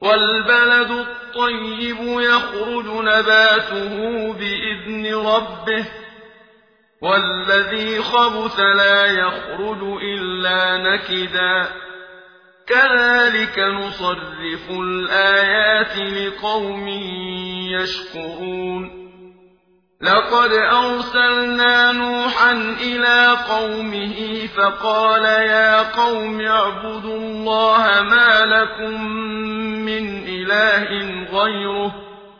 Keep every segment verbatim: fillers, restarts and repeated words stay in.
والبلد الطيب يخرج نباته بإذن ربه والذي خبث لا يخرج إلا نكدا كذلك نصرف الآيات لقوم يشكرون لقد أرسلنا نوحا إلى قومه فقال يا قوم اعبدوا الله ما لكم من إله غيره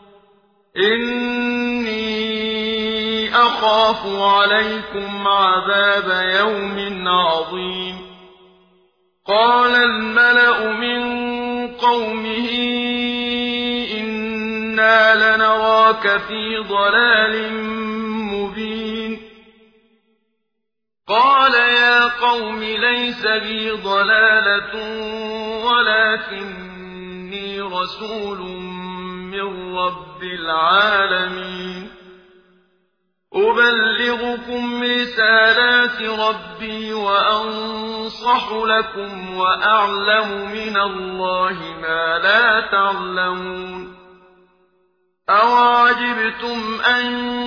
إني أخاف عليكم عذاب يوم عظيم قال الملأ من قومه إنا لنراك في ضلال مبين قال يا قوم ليس بي ضلالة ولكني رسول من رب العالمين أبلغكم رسالات ربي وأنصح لكم وأعلم من الله ما لا تعلمون أَوَعَجِبْتُمْ أَن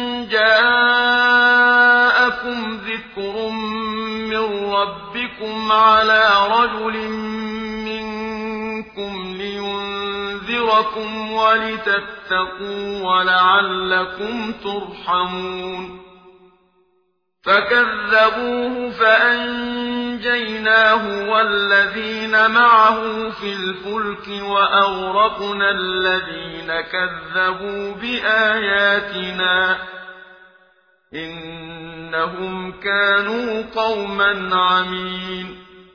جَاءَكُمْ ذِكْرٌ مِّن رَّبِّكُمْ عَلَىٰ رَجُلٍ مِّنكُمْ لِيُنذِرَكُمْ وَلِتَتَّقُوا وَلَعَلَّكُمْ تُرْحَمُونَ فَكَذَّبُوهُ فَأَنجَيْنَاهُ وَالَّذِينَ معه في الْفُلْكِ وَأَغْرَقْنَا الَّذِينَ كَذَّبُوا بِآيَاتِنَا إِنَّهُمْ كَانُوا قَوْمًا عَمِينَ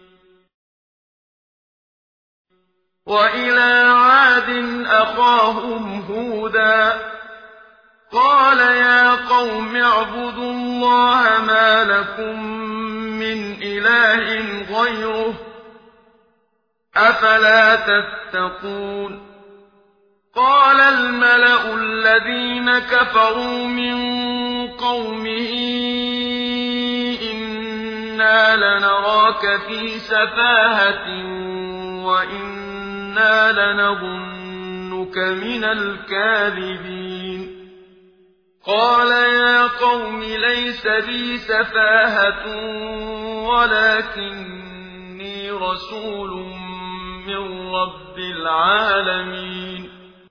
وَإِلَىٰ عَادٍ أَخَاهُمْ هُودًا قال يا قوم اعبدوا الله ما لكم من إله غيره أفلا تتقون قال الملأ الذين كفروا من قومه إنا لنراك في سفاهة وإنا لنظنك من الكاذبين قال يا قوم ليس بي سفاهة ولكني رسول من رب العالمين